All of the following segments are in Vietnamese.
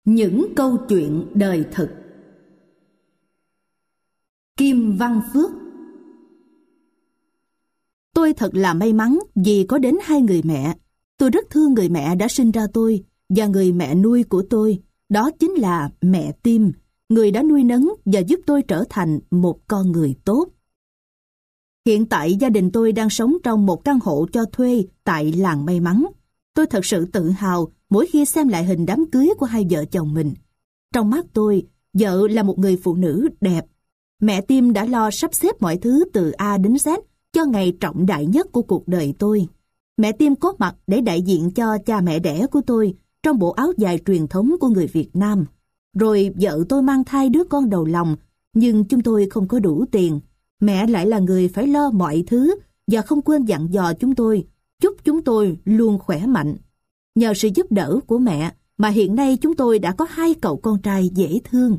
Những câu chuyện đời thực. Kim Văn Phước. Tôi thật là may mắn vì có đến hai người mẹ. Tôi rất thương người mẹ đã sinh ra tôi và người mẹ nuôi của tôi, đó chính là mẹ Tim, người đã nuôi nấng và giúp tôi trở thành một con người tốt. Hiện tại gia đình tôi đang sống trong một căn hộ cho thuê tại làng May Mắn. Tôi thật sự tự hào mỗi khi xem lại hình đám cưới của hai vợ chồng mình. Trong mắt tôi, vợ là một người phụ nữ đẹp. Mẹ Tim đã lo sắp xếp mọi thứ từ A đến Z cho ngày trọng đại nhất của cuộc đời tôi. Mẹ Tim có mặt để đại diện cho cha mẹ đẻ của tôi trong bộ áo dài truyền thống của người Việt Nam. Rồi vợ tôi mang thai đứa con đầu lòng, nhưng chúng tôi không có đủ tiền. Mẹ lại là người phải lo mọi thứ và không quên dặn dò chúng tôi, chúc chúng tôi luôn khỏe mạnh. Nhờ sự giúp đỡ của mẹ mà hiện nay chúng tôi đã có hai cậu con trai dễ thương.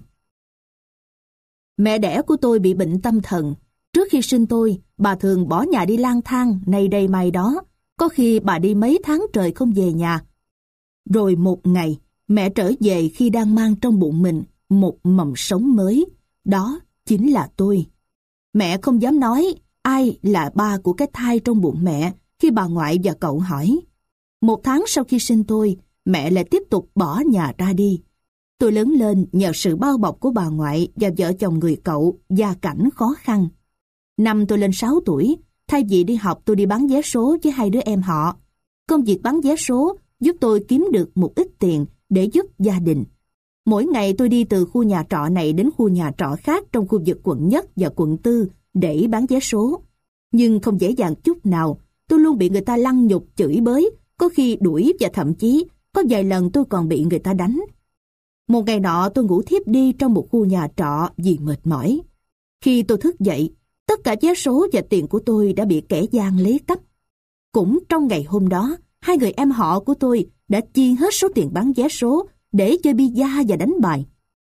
Mẹ đẻ của tôi bị bệnh tâm thần. Trước khi sinh tôi, bà thường bỏ nhà đi lang thang nay đây mai đó. Có khi bà đi mấy tháng trời không về nhà. Rồi một ngày, mẹ trở về khi đang mang trong bụng mình một mầm sống mới. Đó chính là tôi. Mẹ không dám nói ai là ba của cái thai trong bụng mẹ khi bà ngoại và cậu hỏi. Một tháng sau khi sinh tôi, mẹ lại tiếp tục bỏ nhà ra đi. Tôi lớn lên nhờ sự bao bọc của bà ngoại và vợ chồng người cậu, gia cảnh khó khăn. Năm tôi lên 6 tuổi, thay vì đi học tôi đi bán vé số với hai đứa em họ. Công việc bán vé số giúp tôi kiếm được một ít tiền để giúp gia đình. Mỗi ngày tôi đi từ khu nhà trọ này đến khu nhà trọ khác trong khu vực quận Nhất và quận Tư để bán vé số. Nhưng không dễ dàng chút nào, tôi luôn bị người ta lăng nhục chửi bới, có khi đuổi và thậm chí có vài lần tôi còn bị người ta đánh. Một ngày nọ tôi ngủ thiếp đi trong một khu nhà trọ vì mệt mỏi. Khi tôi thức dậy, tất cả vé số và tiền của tôi đã bị kẻ gian lấy cắp. Cũng trong ngày hôm đó, hai người em họ của tôi đã chia hết số tiền bán vé số để chơi bi-a và đánh bài.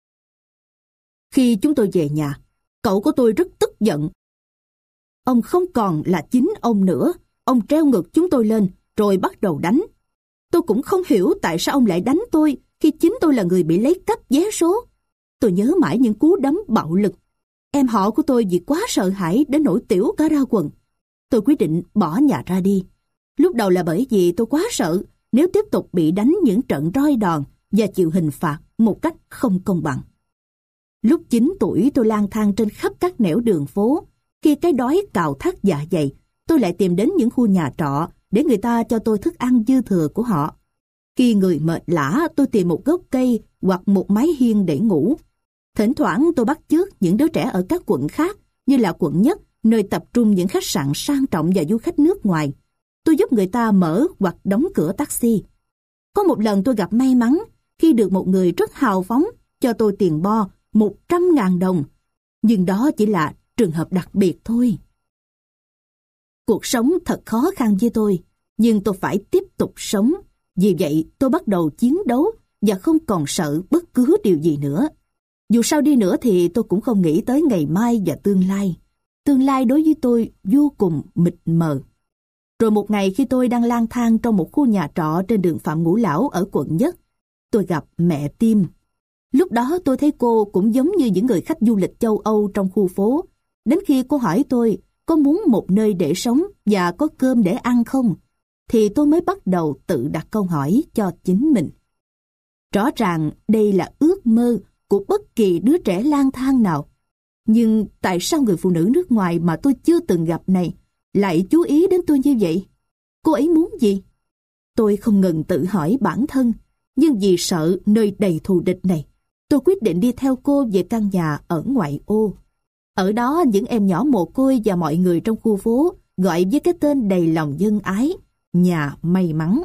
Khi chúng tôi về nhà, cậu của tôi rất tức giận. Ông không còn là chính ông nữa, ông treo ngược chúng tôi lên rồi bắt đầu đánh. Tôi cũng không hiểu tại sao ông lại đánh tôi khi chính tôi là người bị lấy cắp vé số. Tôi nhớ mãi những cú đấm bạo lực. Em họ của tôi vì quá sợ hãi đến nỗi tiểu cả ra quần. Tôi quyết định bỏ nhà ra đi. Lúc đầu là bởi vì tôi quá sợ nếu tiếp tục bị đánh những trận roi đòn và chịu hình phạt một cách không công bằng. Lúc 9 tuổi tôi lang thang trên khắp các nẻo đường phố. Khi cái đói cào thắt dạ dày, tôi lại tìm đến những khu nhà trọ để người ta cho tôi thức ăn dư thừa của họ. Khi người mệt lả, tôi tìm một gốc cây hoặc một mái hiên để ngủ. Thỉnh thoảng tôi bắt chước những đứa trẻ ở các quận khác như là quận Nhất, nơi tập trung những khách sạn sang trọng và du khách nước ngoài. Tôi giúp người ta mở hoặc đóng cửa taxi. Có một lần tôi gặp may mắn khi được một người rất hào phóng cho tôi tiền bo 100.000 đồng. Nhưng đó chỉ là trường hợp đặc biệt thôi. Cuộc sống thật khó khăn với tôi, nhưng tôi phải tiếp tục sống. Vì vậy tôi bắt đầu chiến đấu và không còn sợ bất cứ điều gì nữa. Dù sao đi nữa thì tôi cũng không nghĩ tới ngày mai và tương lai. Tương lai đối với tôi vô cùng mịt mờ. Rồi một ngày khi tôi đang lang thang trong một khu nhà trọ trên đường Phạm Ngũ Lão ở quận Nhất, tôi gặp mẹ Tim. Lúc đó tôi thấy cô cũng giống như những người khách du lịch châu Âu trong khu phố. Đến khi cô hỏi tôi có muốn một nơi để sống và có cơm để ăn không, thì tôi mới bắt đầu tự đặt câu hỏi cho chính mình. Rõ ràng đây là ước mơ của bất kỳ đứa trẻ lang thang nào. Nhưng tại sao người phụ nữ nước ngoài mà tôi chưa từng gặp này lại chú ý đến tôi như vậy? Cô ấy muốn gì? Tôi không ngừng tự hỏi bản thân, nhưng vì sợ nơi đầy thù địch này, tôi quyết định đi theo cô về căn nhà ở ngoại ô. Ở đó những em nhỏ mồ côi và mọi người trong khu phố gọi với cái tên đầy lòng nhân ái, nhà may mắn.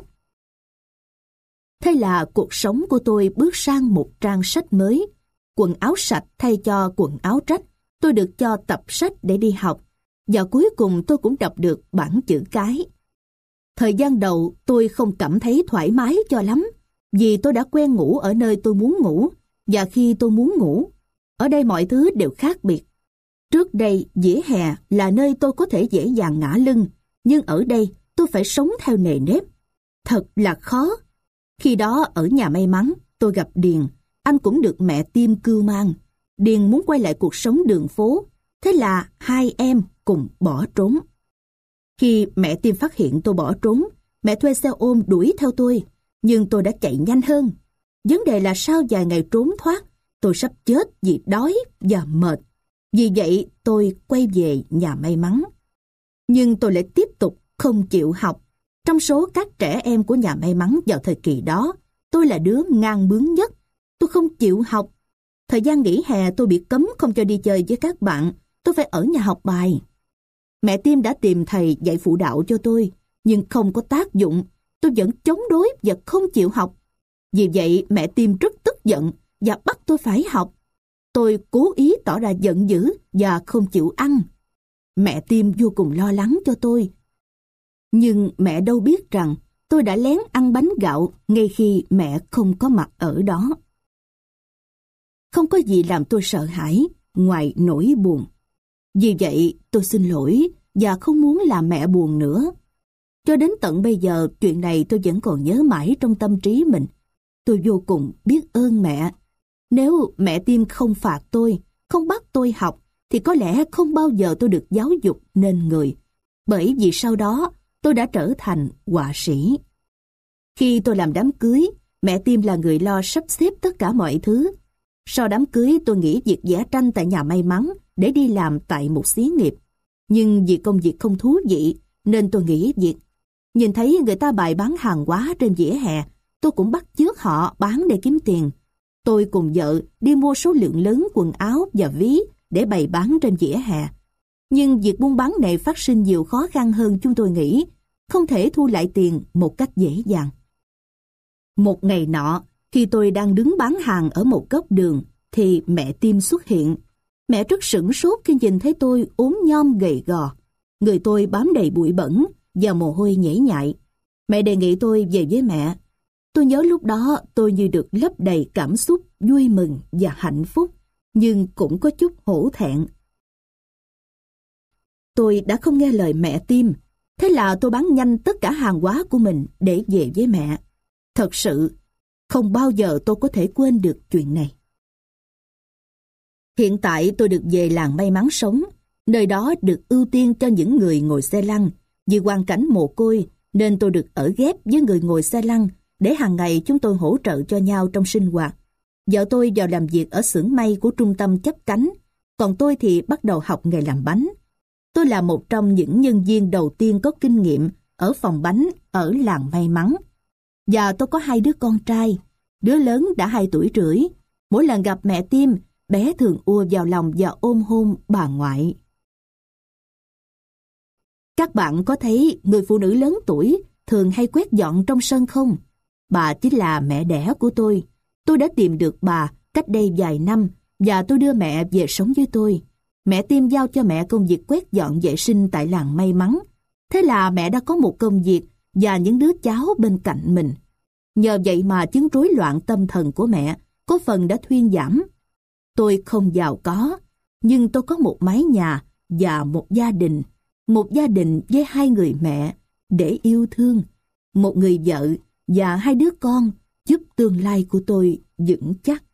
Thế là cuộc sống của tôi bước sang một trang sách mới. Quần áo sạch thay cho quần áo rách, tôi được cho tập sách để đi học, và cuối cùng tôi cũng đọc được bảng chữ cái. Thời gian đầu tôi không cảm thấy thoải mái cho lắm, vì tôi đã quen ngủ ở nơi tôi muốn ngủ, và khi tôi muốn ngủ. Ở đây mọi thứ đều khác biệt. Trước đây, vỉa hè là nơi tôi có thể dễ dàng ngả lưng, nhưng ở đây tôi phải sống theo nề nếp. Thật là khó. Khi đó ở nhà may mắn, tôi gặp Điền, anh cũng được mẹ Tim cưu mang. Điền muốn quay lại cuộc sống đường phố, thế là hai em cùng bỏ trốn. Khi mẹ Tim phát hiện tôi bỏ trốn, mẹ thuê xe ôm đuổi theo tôi, nhưng tôi đã chạy nhanh hơn. Vấn đề là sau vài ngày trốn thoát, tôi sắp chết vì đói và mệt. Vì vậy tôi quay về nhà may mắn. Nhưng tôi lại tiếp tục không chịu học. Trong số các trẻ em của nhà may mắn vào thời kỳ đó, tôi là đứa ngang bướng nhất. Tôi không chịu học. Thời gian nghỉ hè tôi bị cấm không cho đi chơi với các bạn. Tôi phải ở nhà học bài. Mẹ Tim đã tìm thầy dạy phụ đạo cho tôi, nhưng không có tác dụng. Tôi vẫn chống đối và không chịu học. Vì vậy mẹ Tim rất tức giận và bắt tôi phải học. Tôi cố ý tỏ ra giận dữ và không chịu ăn. Mẹ Tim vô cùng lo lắng cho tôi. Nhưng mẹ đâu biết rằng tôi đã lén ăn bánh gạo ngay khi mẹ không có mặt ở đó. Không có gì làm tôi sợ hãi ngoài nỗi buồn. Vì vậy tôi xin lỗi và không muốn làm mẹ buồn nữa. Cho đến tận bây giờ, chuyện này tôi vẫn còn nhớ mãi trong tâm trí mình. Tôi vô cùng biết ơn mẹ. Nếu mẹ Tim không phạt tôi, không bắt tôi học, thì có lẽ không bao giờ tôi được giáo dục nên người. Bởi vì sau đó, tôi đã trở thành họa sĩ. Khi tôi làm đám cưới, mẹ Tim là người lo sắp xếp tất cả mọi thứ. Sau đám cưới, tôi nghỉ việc vẽ tranh tại nhà may mắn để đi làm tại một xí nghiệp. Nhưng vì công việc không thú vị, nên tôi nghỉ việc. Nhìn thấy người ta bày bán hàng hóa trên vỉa hè, tôi cũng bắt chước họ bán để kiếm tiền. Tôi cùng vợ đi mua số lượng lớn quần áo và ví để bày bán trên vỉa hè. Nhưng việc buôn bán này phát sinh nhiều khó khăn hơn chúng tôi nghĩ, không thể thu lại tiền một cách dễ dàng. Một ngày nọ, khi tôi đang đứng bán hàng ở một góc đường, thì mẹ Tim xuất hiện. Mẹ rất sửng sốt khi nhìn thấy tôi ốm nhom gầy gò. Người tôi bám đầy bụi bẩn và mồ hôi nhễ nhại. Mẹ đề nghị tôi về với mẹ. Tôi nhớ lúc đó tôi như được lấp đầy cảm xúc vui mừng và hạnh phúc, nhưng cũng có chút hổ thẹn. Tôi đã không nghe lời mẹ Tim, thế là tôi bán nhanh tất cả hàng hóa của mình để về với mẹ. Thật sự, không bao giờ tôi có thể quên được chuyện này. Hiện tại tôi được về làng may mắn sống, nơi đó được ưu tiên cho những người ngồi xe lăn. Vì hoàn cảnh mồ côi nên tôi được ở ghép với người ngồi xe lăn để hàng ngày chúng tôi hỗ trợ cho nhau trong sinh hoạt. Vợ tôi vào làm việc ở xưởng may của trung tâm chấp cánh, còn tôi thì bắt đầu học nghề làm bánh. Tôi là một trong những nhân viên đầu tiên có kinh nghiệm ở phòng bánh ở làng may mắn. Và tôi có 2 đứa con trai, đứa lớn đã 2 tuổi rưỡi. Mỗi lần gặp mẹ Tim, bé thường ùa vào lòng và ôm hôn bà ngoại. Các bạn có thấy người phụ nữ lớn tuổi thường hay quét dọn trong sân không? Bà chính là mẹ đẻ của tôi. Tôi đã tìm được bà cách đây vài năm và tôi đưa mẹ về sống với tôi. Mẹ Tim giao cho mẹ công việc quét dọn vệ sinh tại làng may mắn. Thế là mẹ đã có một công việc và những đứa cháu bên cạnh mình. Nhờ vậy mà chứng rối loạn tâm thần của mẹ có phần đã thuyên giảm. Tôi không giàu có, nhưng tôi có một mái nhà và một gia đình. Một gia đình với 2 người mẹ để yêu thương, một người vợ và 2 đứa con giúp tương lai của tôi vững chắc.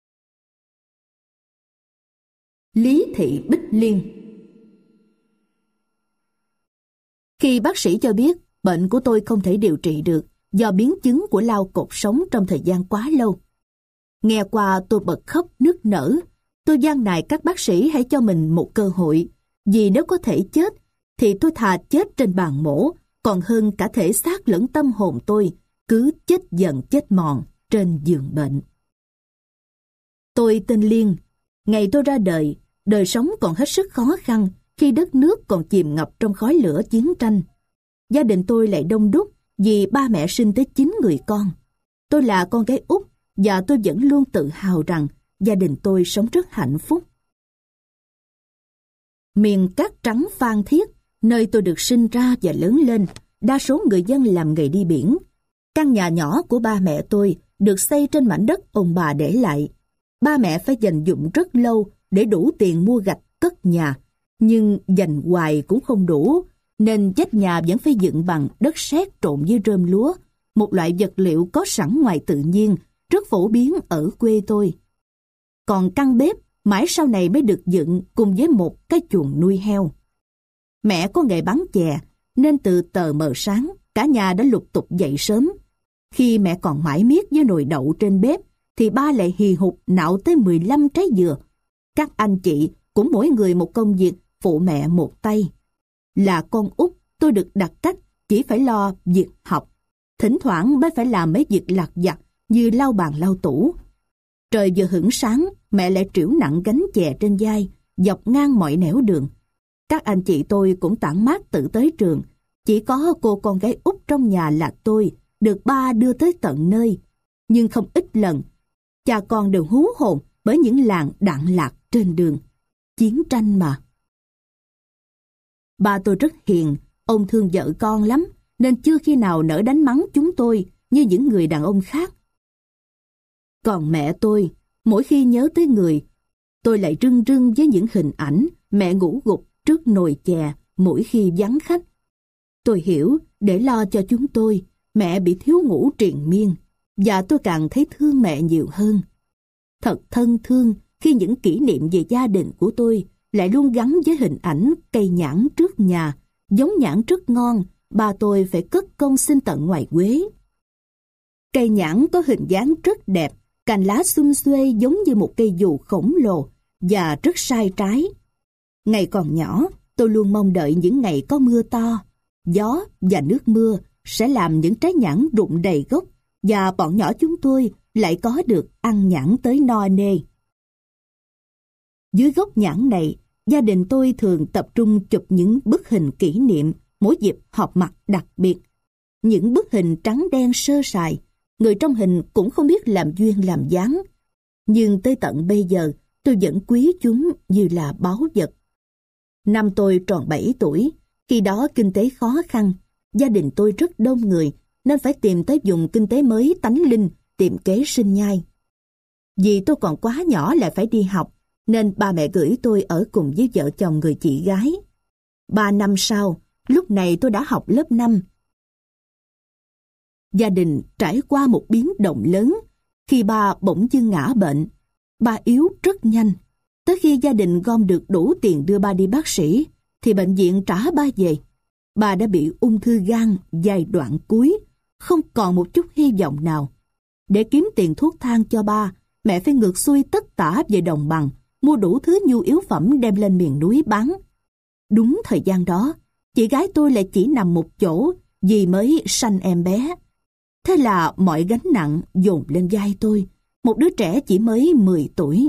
Lý Thị Bích Liên. Khi bác sĩ cho biết bệnh của tôi không thể điều trị được do biến chứng của lao cột sống trong thời gian quá lâu, nghe qua tôi bật khóc nức nở. Tôi van nài các bác sĩ hãy cho mình một cơ hội, vì nếu có thể chết thì tôi thà chết trên bàn mổ còn hơn cả thể xác lẫn tâm hồn tôi cứ chết dần chết mòn trên giường bệnh. Tôi tên Liên. Ngày tôi ra đời, đời sống còn hết sức khó khăn khi đất nước còn chìm ngập trong khói lửa chiến tranh. Gia đình tôi lại đông đúc vì ba mẹ sinh tới 9 người con. Tôi là con gái út và tôi vẫn luôn tự hào rằng gia đình tôi sống rất hạnh phúc. Miền cát trắng Phan Thiết, nơi tôi được sinh ra và lớn lên, đa số người dân làm nghề đi biển. Căn nhà nhỏ của ba mẹ tôi được xây trên mảnh đất ông bà để lại. Ba mẹ phải dành dụm rất lâu để đủ tiền mua gạch cất nhà, nhưng dành hoài cũng không đủ, nên vách nhà vẫn phải dựng bằng đất sét trộn với rơm lúa, một loại vật liệu có sẵn ngoài tự nhiên rất phổ biến ở quê tôi. Còn căn bếp mãi sau này mới được dựng cùng với một cái chuồng nuôi heo. Mẹ có nghề bán chè, nên từ tờ mờ sáng, cả nhà đã lục tục dậy sớm. Khi mẹ còn mải miết với nồi đậu trên bếp, thì ba lại hì hục nạo tới 15 trái dừa. Các anh chị cũng mỗi người một công việc, phụ mẹ một tay. Là con út, tôi được đặt cách chỉ phải lo việc học. Thỉnh thoảng mới phải làm mấy việc lặt vặt như lau bàn lau tủ. Trời vừa hửng sáng, mẹ lại trĩu nặng gánh chè trên vai, dọc ngang mọi nẻo đường. Các anh chị tôi cũng tản mát tự tới trường. Chỉ có cô con gái út trong nhà là tôi, được ba đưa tới tận nơi. Nhưng không ít lần, cha con đều hú hồn bởi những làng đạn lạc trên đường. Chiến tranh mà. Ba tôi rất hiền, ông thương vợ con lắm, nên chưa khi nào nỡ đánh mắng chúng tôi như những người đàn ông khác. Còn mẹ tôi, mỗi khi nhớ tới người, tôi lại rưng rưng với những hình ảnh mẹ ngủ gục trước nồi chè mỗi khi vắng khách. Tôi hiểu, để lo cho chúng tôi, mẹ bị thiếu ngủ triền miên, và tôi càng thấy thương mẹ nhiều hơn. Thật thân thương khi những kỷ niệm về gia đình của tôi lại luôn gắn với hình ảnh cây nhãn trước nhà, giống nhãn rất ngon, ba tôi phải cất công xin tận ngoài Quế. Cây nhãn có hình dáng rất đẹp, cành lá xum xuê giống như một cây dù khổng lồ và rất sai trái. Ngày còn nhỏ, tôi luôn mong đợi những ngày có mưa to. Gió và nước mưa sẽ làm những trái nhãn rụng đầy gốc, và bọn nhỏ chúng tôi lại có được ăn nhãn tới no nê. Dưới gốc nhãn này, gia đình tôi thường tập trung chụp những bức hình kỷ niệm mỗi dịp họp mặt đặc biệt. Những bức hình trắng đen sơ sài, người trong hình cũng không biết làm duyên làm dáng. Nhưng tới tận bây giờ, tôi vẫn quý chúng như là báu vật. Năm tôi tròn 7 tuổi, khi đó kinh tế khó khăn, gia đình tôi rất đông người, nên phải tìm tới vùng kinh tế mới tánh linh, tìm kế sinh nhai. Vì tôi còn quá nhỏ lại phải đi học, nên ba mẹ gửi tôi ở cùng với vợ chồng người chị gái. 3 năm sau, lúc này tôi đã học lớp 5. Gia đình trải qua một biến động lớn khi ba bỗng dưng ngã bệnh. Ba yếu rất nhanh. Tới khi gia đình gom được đủ tiền đưa ba đi bác sĩ, thì bệnh viện trả ba về. Ba đã bị ung thư gan giai đoạn cuối, không còn một chút hy vọng nào. Để kiếm tiền thuốc thang cho ba, mẹ phải ngược xuôi tất tả về đồng bằng, mua đủ thứ nhu yếu phẩm đem lên miền núi bán. Đúng thời gian đó, chị gái tôi lại chỉ nằm một chỗ vì mới sanh em bé. Thế là mọi gánh nặng dồn lên vai tôi, một đứa trẻ chỉ mới 10 tuổi.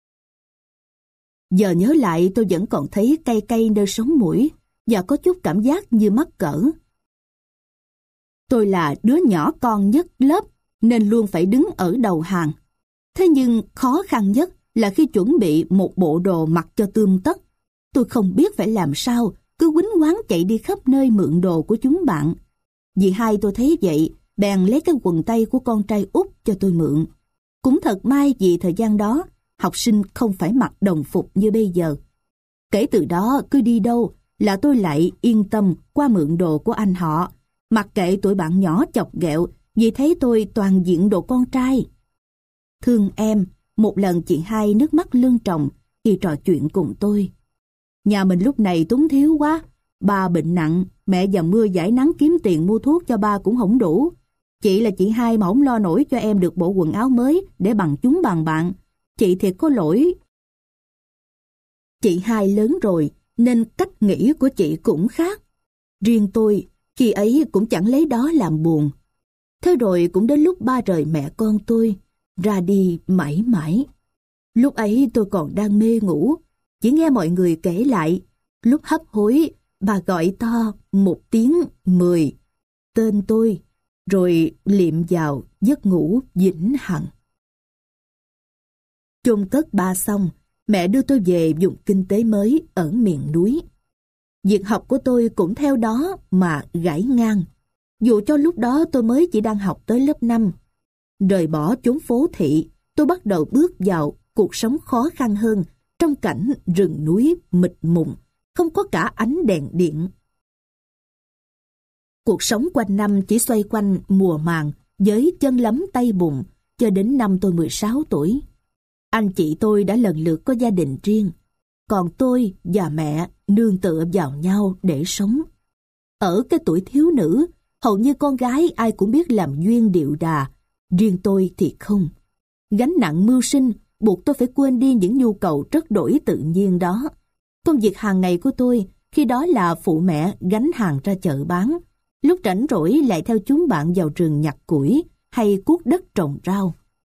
Giờ nhớ lại tôi vẫn còn thấy cay cay nơi sống mũi và có chút cảm giác như mắc cỡ. Tôi là đứa nhỏ con nhất lớp nên luôn phải đứng ở đầu hàng. Thế nhưng khó khăn nhất là khi chuẩn bị một bộ đồ mặc cho tươm tất. Tôi không biết phải làm sao, cứ quýnh quáng chạy đi khắp nơi mượn đồ của chúng bạn. Dì hai tôi thấy vậy, bèn lấy cái quần tây của con trai út cho tôi mượn. Cũng thật may vì thời gian đó, học sinh không phải mặc đồng phục như bây giờ. Kể từ đó, cứ đi đâu là tôi lại yên tâm qua mượn đồ của anh họ, mặc kệ tụi bạn nhỏ chọc ghẹo vì thấy tôi toàn diện đồ con trai. Thương em, một lần chị hai nước mắt lưng tròng khi trò chuyện cùng tôi. Nhà mình lúc này túng thiếu quá, ba bệnh nặng, mẹ dầm mưa dãi nắng kiếm tiền mua thuốc cho ba cũng không đủ. Chị là chị hai mà không lo nổi cho em được bộ quần áo mới để bằng chúng bằng bạn. Chị thiệt có lỗi. Chị hai lớn rồi nên cách nghĩ của chị cũng khác. Riêng tôi, khi ấy cũng chẳng lấy đó làm buồn. Thế rồi cũng đến lúc ba rời mẹ con tôi, ra đi mãi mãi. Lúc ấy tôi còn đang mê ngủ, chỉ nghe mọi người kể lại, lúc hấp hối, bà gọi to một tiếng 10, tên tôi, rồi liệm vào giấc ngủ vĩnh hằng. Chôn cất ba xong, mẹ đưa tôi về vùng kinh tế mới ở miền núi. Việc học của tôi cũng theo đó mà gãy ngang. Dù cho lúc đó tôi mới chỉ đang học tới lớp 5. Rời bỏ chốn phố thị, tôi bắt đầu bước vào cuộc sống khó khăn hơn trong cảnh rừng núi mịt mùng, không có cả ánh đèn điện. Cuộc sống quanh năm chỉ xoay quanh mùa màng với chân lấm tay bùn, cho đến năm tôi 16 tuổi. Anh chị tôi đã lần lượt có gia đình riêng, còn tôi và mẹ nương tựa vào nhau để sống. Ở cái tuổi thiếu nữ, hầu như con gái ai cũng biết làm duyên điệu đà, riêng tôi thì không. Gánh nặng mưu sinh buộc tôi phải quên đi những nhu cầu rất đổi tự nhiên đó. Công việc hàng ngày của tôi khi đó là phụ mẹ gánh hàng ra chợ bán, lúc rảnh rỗi lại theo chúng bạn vào rừng nhặt củi hay cuốc đất trồng rau.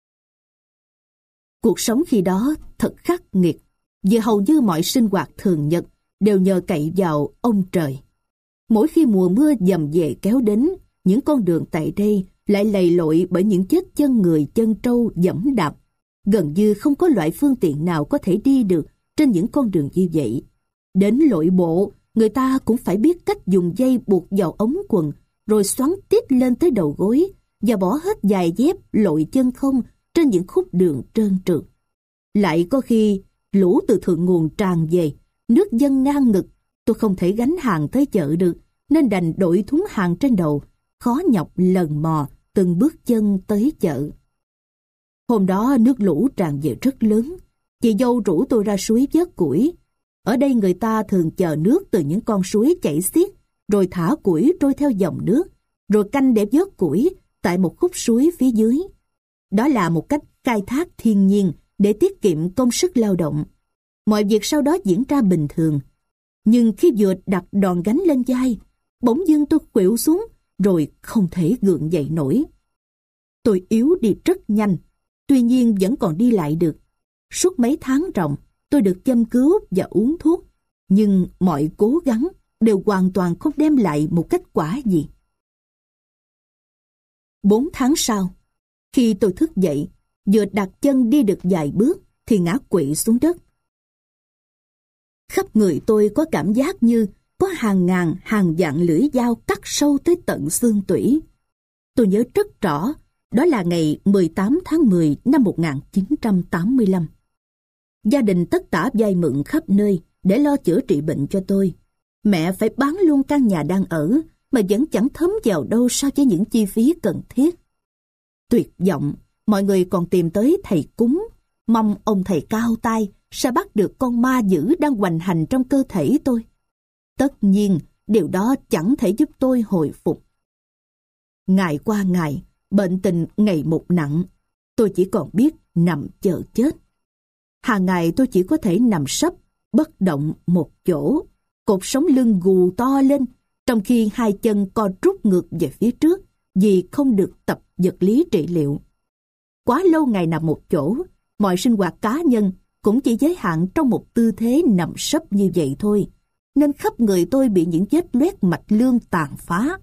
Cuộc sống khi đó thật khắc nghiệt, vì hầu như mọi sinh hoạt thường nhật đều nhờ cậy vào ông trời. Mỗi khi mùa mưa dầm dề kéo đến, những con đường tại đây lại lầy lội bởi những vết chân người chân trâu dẫm đạp. Gần như không có loại phương tiện nào có thể đi được trên những con đường như vậy. Đến lội bộ, người ta cũng phải biết cách dùng dây buộc vào ống quần, rồi xoắn tít lên tới đầu gối, và bỏ hết giày dép lội chân không trên những khúc đường trơn trượt. Lại có khi, lũ từ thượng nguồn tràn về, nước dâng ngang ngực, tôi không thể gánh hàng tới chợ được, nên đành đội thúng hàng trên đầu, khó nhọc lần mò từng bước chân tới chợ. Hôm đó nước lũ tràn về rất lớn, chị dâu rủ tôi ra suối vớt củi. Ở đây người ta thường chờ nước từ những con suối chảy xiết, rồi thả củi trôi theo dòng nước, rồi canh để vớt củi tại một khúc suối phía dưới. Đó là một cách khai thác thiên nhiên để tiết kiệm công sức lao động. Mọi việc sau đó diễn ra bình thường. Nhưng khi vừa đặt đòn gánh lên vai, bỗng dưng tôi khuỵu xuống, rồi không thể gượng dậy nổi. Tôi yếu đi rất nhanh, tuy nhiên vẫn còn đi lại được. Suốt mấy tháng ròng, tôi được châm cứu và uống thuốc, nhưng mọi cố gắng đều hoàn toàn không đem lại một kết quả gì. 4 tháng sau, khi tôi thức dậy, vừa đặt chân đi được vài bước thì ngã quỵ xuống đất. Khắp người tôi có cảm giác như có hàng ngàn hàng vạn lưỡi dao cắt sâu tới tận xương tủy. Tôi nhớ rất rõ, đó là ngày 18 tháng 10 năm 1985. Gia đình tất tả vay mượn khắp nơi để lo chữa trị bệnh cho tôi. Mẹ phải bán luôn căn nhà đang ở mà vẫn chẳng thấm vào đâu so với những chi phí cần thiết. Tuyệt vọng, mọi người còn tìm tới thầy cúng, mong ông thầy cao tay sẽ bắt được con ma dữ đang hoành hành trong cơ thể tôi. Tất nhiên, điều đó chẳng thể giúp tôi hồi phục. Ngày qua ngày, bệnh tình ngày một nặng, tôi chỉ còn biết nằm chờ chết. Hàng ngày tôi chỉ có thể nằm sấp, bất động một chỗ, cột sống lưng gù to lên, trong khi hai chân co rút ngược về phía trước vì không được tập vật lý trị liệu. Quá lâu ngày nằm một chỗ, mọi sinh hoạt cá nhân cũng chỉ giới hạn trong một tư thế nằm sấp như vậy thôi, nên khắp người tôi bị những vết loét mạch lương tàn phá.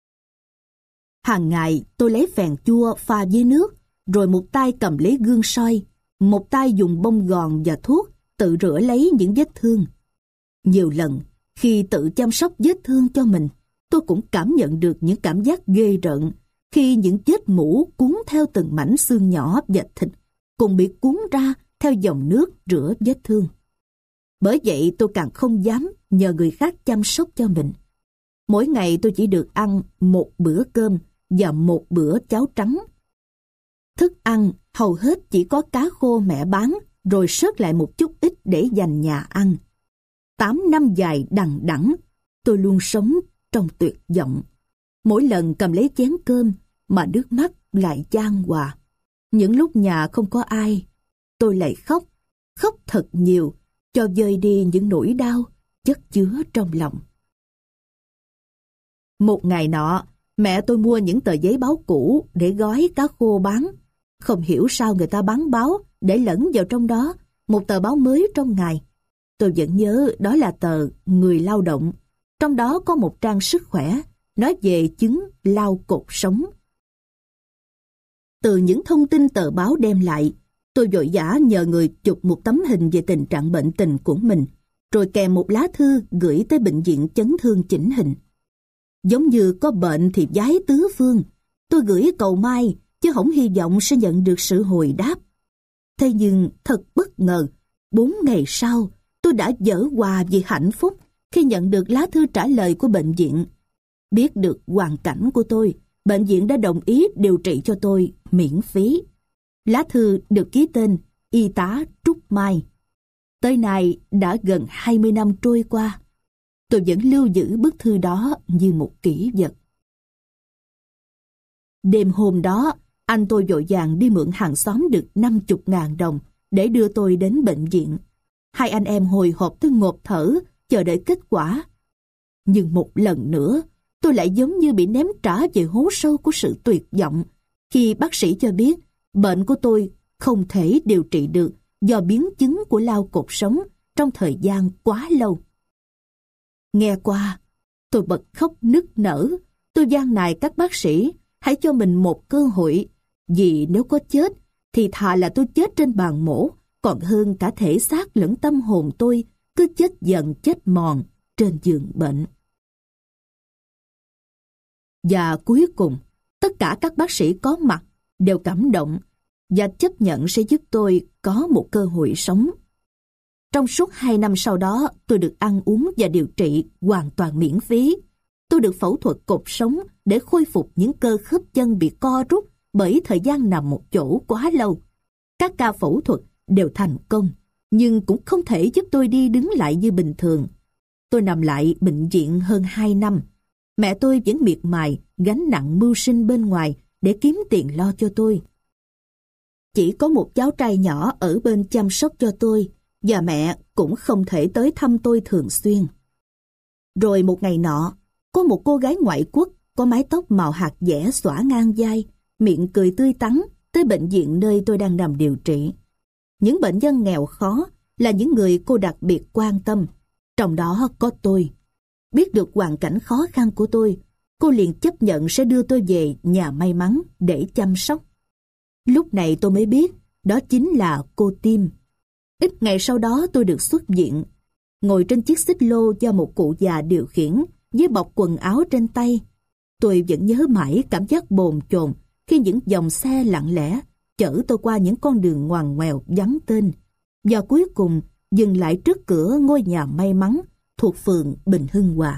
Hàng ngày tôi lấy phèn chua pha với nước, rồi một tay cầm lấy gương soi, một tay dùng bông gòn và thuốc tự rửa lấy những vết thương. Nhiều lần, khi tự chăm sóc vết thương cho mình, tôi cũng cảm nhận được những cảm giác ghê rợn khi những vết mũ cuốn theo từng mảnh xương nhỏ và thịt cùng bị cuốn ra theo dòng nước rửa vết thương. Bởi vậy tôi càng không dám nhờ người khác chăm sóc cho mình. Mỗi ngày tôi chỉ được ăn một bữa cơm và một bữa cháo trắng. Thức ăn hầu hết chỉ có cá khô mẹ bán, rồi sớt lại một chút ít để dành nhà ăn. 8 năm dài đằng đẵng, tôi luôn sống trong tuyệt vọng. Mỗi lần cầm lấy chén cơm mà nước mắt lại chan hòa. Những lúc nhà không có ai, tôi lại khóc, khóc thật nhiều, cho vơi đi những nỗi đau chất chứa trong lòng. Một ngày nọ, mẹ tôi mua những tờ giấy báo cũ để gói cá khô bán. Không hiểu sao người ta bán báo để lẫn vào trong đó một tờ báo mới trong ngày. Tôi vẫn nhớ đó là tờ Người Lao Động. Trong đó có một trang sức khỏe, nói về chứng lao cột sống. Từ những thông tin tờ báo đem lại, tôi vội vã nhờ người chụp một tấm hình về tình trạng bệnh tình của mình, rồi kèm một lá thư gửi tới bệnh viện chấn thương chỉnh hình. Giống như có bệnh thì vái tứ phương, tôi gửi cầu may, chứ không hy vọng sẽ nhận được sự hồi đáp. Thế nhưng thật bất ngờ, 4 ngày sau, tôi đã vỡ òa vì hạnh phúc khi nhận được lá thư trả lời của bệnh viện. Biết được hoàn cảnh của tôi, bệnh viện đã đồng ý điều trị cho tôi miễn phí. Lá thư được ký tên Y tá Trúc Mai. Tới nay đã gần 20 năm trôi qua, tôi vẫn lưu giữ bức thư đó như một kỷ vật. Đêm hôm đó, anh tôi vội vàng đi mượn hàng xóm được 50.000 đồng để đưa tôi đến bệnh viện. Hai anh em hồi hộp tới ngộp thở, chờ đợi kết quả. Nhưng một lần nữa, tôi lại giống như bị ném trả về hố sâu của sự tuyệt vọng khi bác sĩ cho biết bệnh của tôi không thể điều trị được do biến chứng của lao cột sống trong thời gian quá lâu. Nghe qua, tôi bật khóc nức nở. Tôi van nài các bác sĩ hãy cho mình một cơ hội, vì nếu có chết thì thà là tôi chết trên bàn mổ còn hơn cả thể xác lẫn tâm hồn tôi cứ chết dần chết mòn trên giường bệnh. Và cuối cùng, tất cả các bác sĩ có mặt đều cảm động và chấp nhận sẽ giúp tôi có một cơ hội sống. Trong suốt 2 năm sau đó, tôi được ăn uống và điều trị hoàn toàn miễn phí. Tôi được phẫu thuật cột sống để khôi phục những cơ khớp chân bị co rút bởi thời gian nằm một chỗ quá lâu. Các ca phẫu thuật đều thành công, nhưng cũng không thể giúp tôi đi đứng lại như bình thường. Tôi nằm lại bệnh viện hơn 2 năm. Mẹ tôi vẫn miệt mài gánh nặng mưu sinh bên ngoài để kiếm tiền lo cho tôi. Chỉ có một cháu trai nhỏ ở bên chăm sóc cho tôi, và mẹ cũng không thể tới thăm tôi thường xuyên. Rồi một ngày nọ, có một cô gái ngoại quốc có mái tóc màu hạt dẻ xõa ngang vai, miệng cười tươi tắn tới bệnh viện nơi tôi đang nằm điều trị. Những bệnh nhân nghèo khó là những người cô đặc biệt quan tâm, trong đó có tôi. Biết được hoàn cảnh khó khăn của tôi, cô liền chấp nhận sẽ đưa tôi về nhà may mắn để chăm sóc. Lúc này tôi mới biết đó chính là cô Tim. Ít ngày sau đó tôi được xuất viện, ngồi trên chiếc xích lô do một cụ già điều khiển với bọc quần áo trên tay. Tôi vẫn nhớ mãi cảm giác bồn chồn khi những dòng xe lặng lẽ chở tôi qua những con đường ngoằn ngoèo vắng tên, và cuối cùng dừng lại trước cửa ngôi nhà may mắn thuộc phường Bình Hưng Hòa.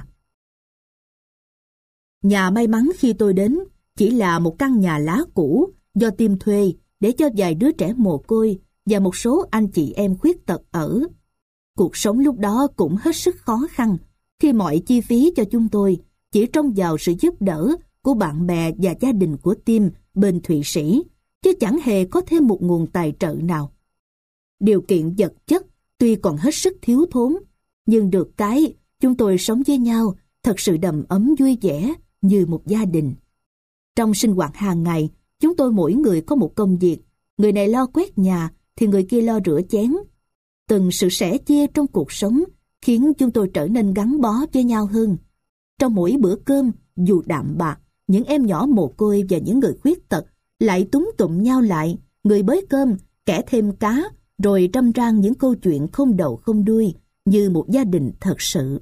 Nhà may mắn khi tôi đến chỉ là một căn nhà lá cũ do Tim thuê để cho vài đứa trẻ mồ côi và một số anh chị em khuyết tật ở. Cuộc sống lúc đó cũng hết sức khó khăn khi mọi chi phí cho chúng tôi chỉ trông vào sự giúp đỡ của bạn bè và gia đình của Tim bên Thụy Sĩ, chứ chẳng hề có thêm một nguồn tài trợ nào. Điều kiện vật chất tuy còn hết sức thiếu thốn, nhưng được cái chúng tôi sống với nhau thật sự đầm ấm vui vẻ như một gia đình. Trong sinh hoạt hàng ngày, chúng tôi mỗi người có một công việc, người này lo quét nhà thì người kia lo rửa chén. Từng sự sẻ chia trong cuộc sống khiến chúng tôi trở nên gắn bó với nhau hơn. Trong mỗi bữa cơm, dù đạm bạc, những em nhỏ mồ côi và những người khuyết tật lại túm tụm nhau lại, người bới cơm, kẻ thêm cá, rồi râm ran những câu chuyện không đầu không đuôi, như một gia đình thật sự.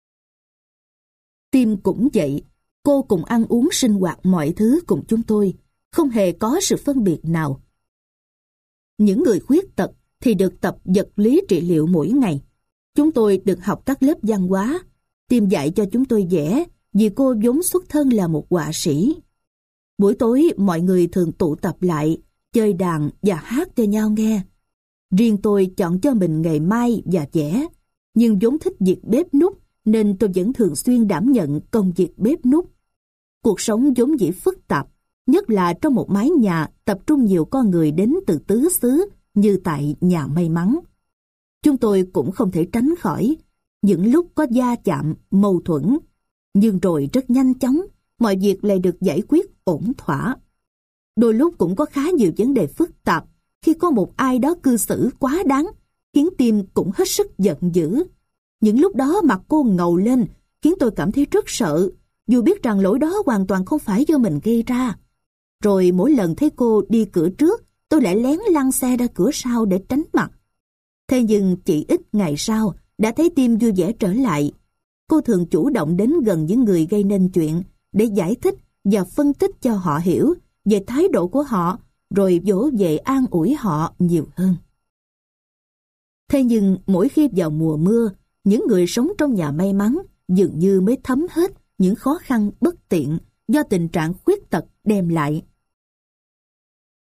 Tim cũng vậy, cô cùng ăn uống sinh hoạt mọi thứ cùng chúng tôi, không hề có sự phân biệt nào. Những người khuyết tật thì được tập vật lý trị liệu mỗi ngày. Chúng tôi được học các lớp văn hóa. Tim dạy cho chúng tôi vẽ vì cô vốn xuất thân là một họa sĩ. Buổi tối mọi người thường tụ tập lại, chơi đàn và hát cho nhau nghe. Riêng tôi chọn cho mình nghề may và vẽ, nhưng vốn thích việc bếp núc nên tôi vẫn thường xuyên đảm nhận công việc bếp núc. Cuộc sống vốn dĩ phức tạp, nhất là trong một mái nhà tập trung nhiều con người đến từ tứ xứ như tại nhà may mắn. Chúng tôi cũng không thể tránh khỏi những lúc có va chạm, mâu thuẫn, nhưng rồi rất nhanh chóng mọi việc lại được giải quyết ổn thỏa. Đôi lúc cũng có khá nhiều vấn đề phức tạp khi có một ai đó cư xử quá đáng, khiến Tim cũng hết sức giận dữ. Những lúc đó mặt cô ngầu lên khiến tôi cảm thấy rất sợ, dù biết rằng lỗi đó hoàn toàn không phải do mình gây ra. Rồi mỗi lần thấy cô đi cửa trước, tôi lại lén lăn xe ra cửa sau để tránh mặt. Thế nhưng chỉ ít ngày sau đã thấy Tim vui vẻ trở lại. Cô thường chủ động đến gần những người gây nên chuyện để giải thích và phân tích cho họ hiểu về thái độ của họ, rồi dỗ về an ủi họ nhiều hơn. Thế nhưng mỗi khi vào mùa mưa, những người sống trong nhà may mắn dường như mới thấm hết những khó khăn bất tiện do tình trạng khuyết tật đem lại.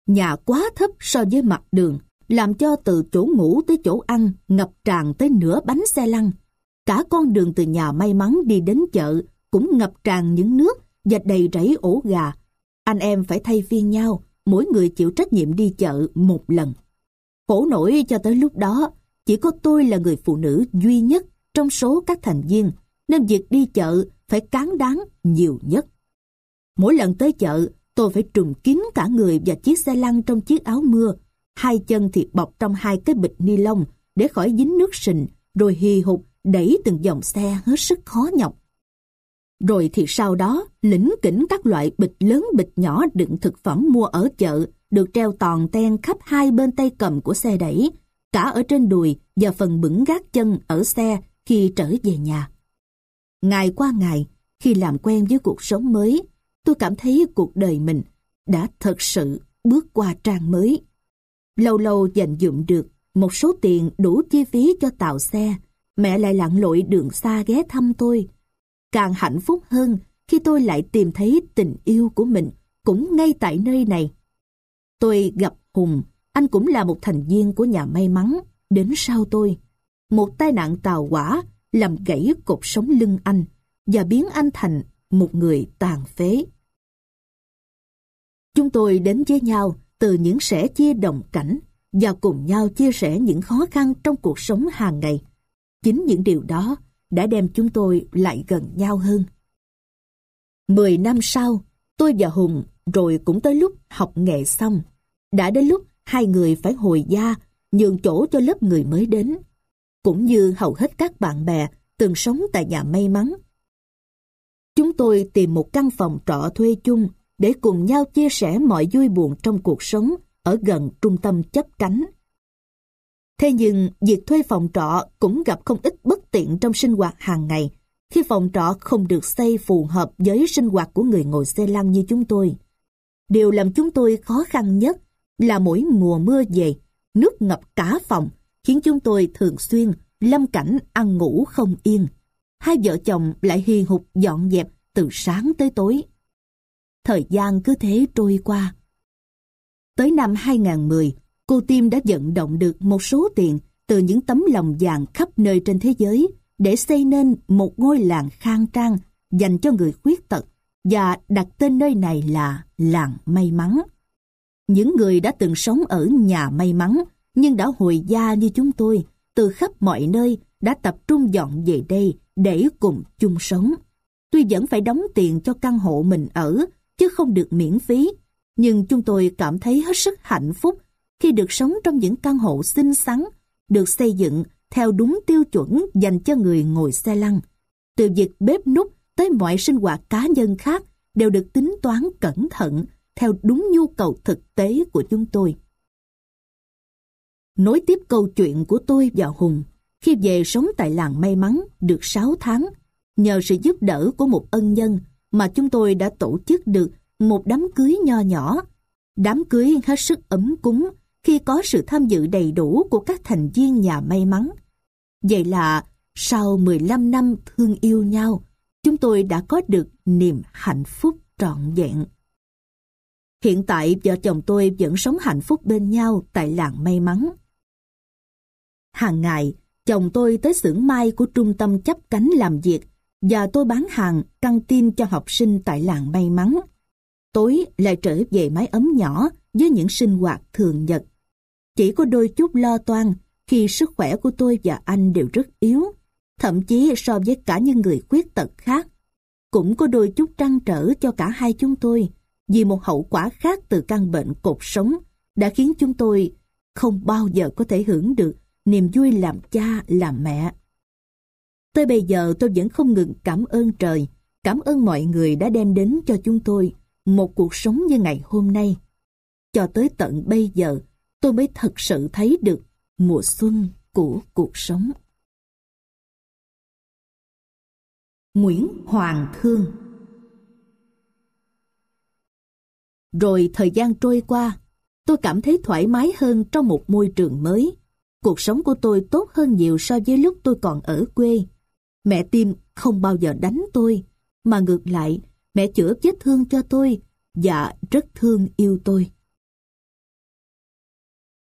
Nhà quá thấp so với mặt đường, làm cho từ chỗ ngủ tới chỗ ăn ngập tràn tới nửa bánh xe lăn. Cả con đường từ nhà may mắn đi đến chợ cũng ngập tràn những nước và đầy rẫy ổ gà. Anh em phải thay phiên nhau, mỗi người chịu trách nhiệm đi chợ một lần. Khổ nổi cho tới lúc đó, chỉ có tôi là người phụ nữ duy nhất trong số các thành viên, nên việc đi chợ phải cán đáng nhiều nhất. Mỗi lần tới chợ, tôi phải trùm kín cả người và chiếc xe lăn trong chiếc áo mưa, hai chân thì bọc trong hai cái bịch ni lông để khỏi dính nước sình, rồi hì hục đẩy từng dòng xe hết sức khó nhọc. Rồi thì sau đó, lỉnh kỉnh các loại bịch lớn bịch nhỏ đựng thực phẩm mua ở chợ được treo toàn ten khắp hai bên tay cầm của xe đẩy, cả ở trên đùi và phần bửng gác chân ở xe khi trở về nhà. Ngày qua ngày, khi làm quen với cuộc sống mới, tôi cảm thấy cuộc đời mình đã thật sự bước qua trang mới. Lâu lâu dành dụm được một số tiền đủ chi phí cho tàu xe, mẹ lại lặn lội đường xa ghé thăm tôi. Càng hạnh phúc hơn khi tôi lại tìm thấy tình yêu của mình cũng ngay tại nơi này. Tôi gặp Hùng, anh cũng là một thành viên của nhà may mắn, đến sau tôi. Một tai nạn tàu hỏa làm gãy cột sống lưng anh và biến anh thành một người tàn phế. Chúng tôi đến với nhau từ những sẻ chia đồng cảnh và cùng nhau chia sẻ những khó khăn trong cuộc sống hàng ngày. Chính những điều đó đã đem chúng tôi lại gần nhau hơn. 10 năm sau, tôi và Hùng rồi cũng tới lúc học nghề xong. Đã đến lúc hai người phải hồi gia, nhường chỗ cho lớp người mới đến. Cũng như hầu hết các bạn bè từng sống tại nhà may mắn, chúng tôi tìm một căn phòng trọ thuê chung để cùng nhau chia sẻ mọi vui buồn trong cuộc sống ở gần trung tâm chấp cánh. Thế nhưng việc thuê phòng trọ cũng gặp không ít bất tiện trong sinh hoạt hàng ngày khi phòng trọ không được xây phù hợp với sinh hoạt của người ngồi xe lăn như chúng tôi. Điều làm chúng tôi khó khăn nhất là mỗi mùa mưa về, nước ngập cả phòng, khiến chúng tôi thường xuyên lâm cảnh ăn ngủ không yên. Hai vợ chồng lại hì hục dọn dẹp từ sáng tới tối. Thời gian cứ thế trôi qua. Tới năm 2010, cô Tim đã vận động được một số tiền từ những tấm lòng vàng khắp nơi trên thế giới để xây nên một ngôi làng khang trang dành cho người khuyết tật và đặt tên nơi này là làng may mắn. Những người đã từng sống ở nhà may mắn nhưng đã hồi gia như chúng tôi từ khắp mọi nơi đã tập trung dọn về đây để cùng chung sống. Tuy vẫn phải đóng tiền cho căn hộ mình ở chứ không được miễn phí, nhưng chúng tôi cảm thấy hết sức hạnh phúc khi được sống trong những căn hộ xinh xắn, được xây dựng theo đúng tiêu chuẩn dành cho người ngồi xe lăn. Từ việc bếp núc tới mọi sinh hoạt cá nhân khác đều được tính toán cẩn thận theo đúng nhu cầu thực tế của chúng tôi. Nối tiếp câu chuyện của tôi và Hùng, khi về sống tại làng may mắn được 6 tháng, nhờ sự giúp đỡ của một ân nhân mà chúng tôi đã tổ chức được một đám cưới nho nhỏ. Đám cưới hết sức ấm cúng khi có sự tham dự đầy đủ của các thành viên nhà may mắn. Vậy là sau 15 năm thương yêu nhau, chúng tôi đã có được niềm hạnh phúc trọn vẹn. Hiện tại vợ chồng tôi vẫn sống hạnh phúc bên nhau tại làng may mắn. Hàng ngày, chồng tôi tới xưởng may của trung tâm chấp cánh làm việc và tôi bán hàng căng tin cho học sinh tại làng may mắn. Tối lại trở về mái ấm nhỏ với những sinh hoạt thường nhật. Chỉ có đôi chút lo toan khi sức khỏe của tôi và anh đều rất yếu, thậm chí so với cả những người khuyết tật khác. Cũng có đôi chút trăn trở cho cả hai chúng tôi vì một hậu quả khác từ căn bệnh cột sống đã khiến chúng tôi không bao giờ có thể hưởng được niềm vui làm cha làm mẹ. Tới bây giờ tôi vẫn không ngừng cảm ơn trời, cảm ơn mọi người đã đem đến cho chúng tôi một cuộc sống như ngày hôm nay. Cho tới tận bây giờ, tôi mới thật sự thấy được mùa xuân của cuộc sống. Nguyễn Hoàng Thương. Rồi thời gian trôi qua, tôi cảm thấy thoải mái hơn trong một môi trường mới. Cuộc sống của tôi tốt hơn nhiều so với lúc tôi còn ở quê. Mẹ Tim không bao giờ đánh tôi, mà ngược lại, mẹ chữa vết thương cho tôi và rất thương yêu tôi.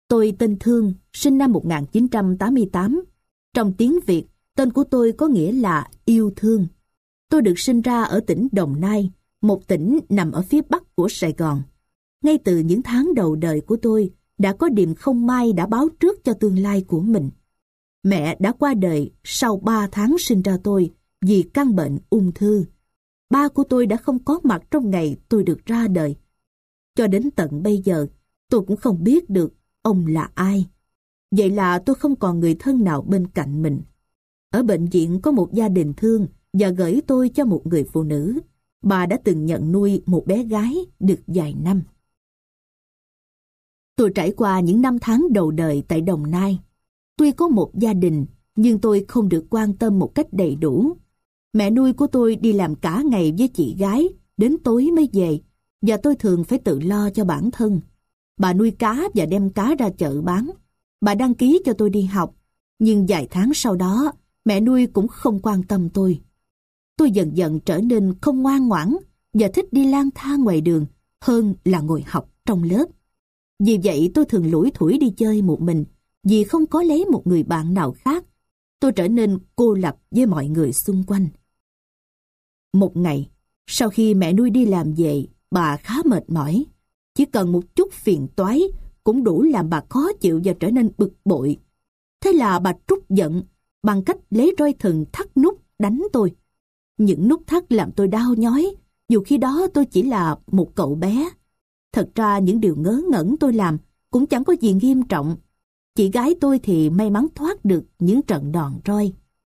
Tôi tên Thương, sinh năm 1988. Trong tiếng Việt, tên của tôi có nghĩa là yêu thương. Tôi được sinh ra ở tỉnh Đồng Nai, một tỉnh nằm ở phía bắc của Sài Gòn. Ngay từ những tháng đầu đời của tôi, đã có điềm không may đã báo trước cho tương lai của mình. Mẹ đã qua đời sau 3 tháng sinh ra tôi vì căn bệnh ung thư. Ba của tôi đã không có mặt trong ngày tôi được ra đời. Cho đến tận bây giờ, tôi cũng không biết được ông là ai. Vậy là tôi không còn người thân nào bên cạnh mình. Ở bệnh viện có một gia đình thương và gửi tôi cho một người phụ nữ. Bà đã từng nhận nuôi một bé gái được vài năm. Tôi trải qua những năm tháng đầu đời tại Đồng Nai. Tuy có một gia đình, nhưng tôi không được quan tâm một cách đầy đủ. Mẹ nuôi của tôi đi làm cả ngày với chị gái, đến tối mới về, và tôi thường phải tự lo cho bản thân. Bà nuôi cá và đem cá ra chợ bán. Bà đăng ký cho tôi đi học, nhưng vài tháng sau đó, mẹ nuôi cũng không quan tâm tôi. Tôi dần dần trở nên không ngoan ngoãn và thích đi lang thang ngoài đường hơn là ngồi học trong lớp. Vì vậy tôi thường lủi thủi đi chơi một mình, vì không có lấy một người bạn nào khác. Tôi trở nên cô lập với mọi người xung quanh. Một ngày, sau khi mẹ nuôi đi làm về, bà khá mệt mỏi. Chỉ cần một chút phiền toái cũng đủ làm bà khó chịu và trở nên bực bội. Thế là bà trút giận bằng cách lấy roi thừng thắt nút đánh tôi. Những nút thắt làm tôi đau nhói, dù khi đó tôi chỉ là một cậu bé. Thật ra những điều ngớ ngẩn tôi làm cũng chẳng có gì nghiêm trọng. Chị gái tôi thì may mắn thoát được những trận đòn roi.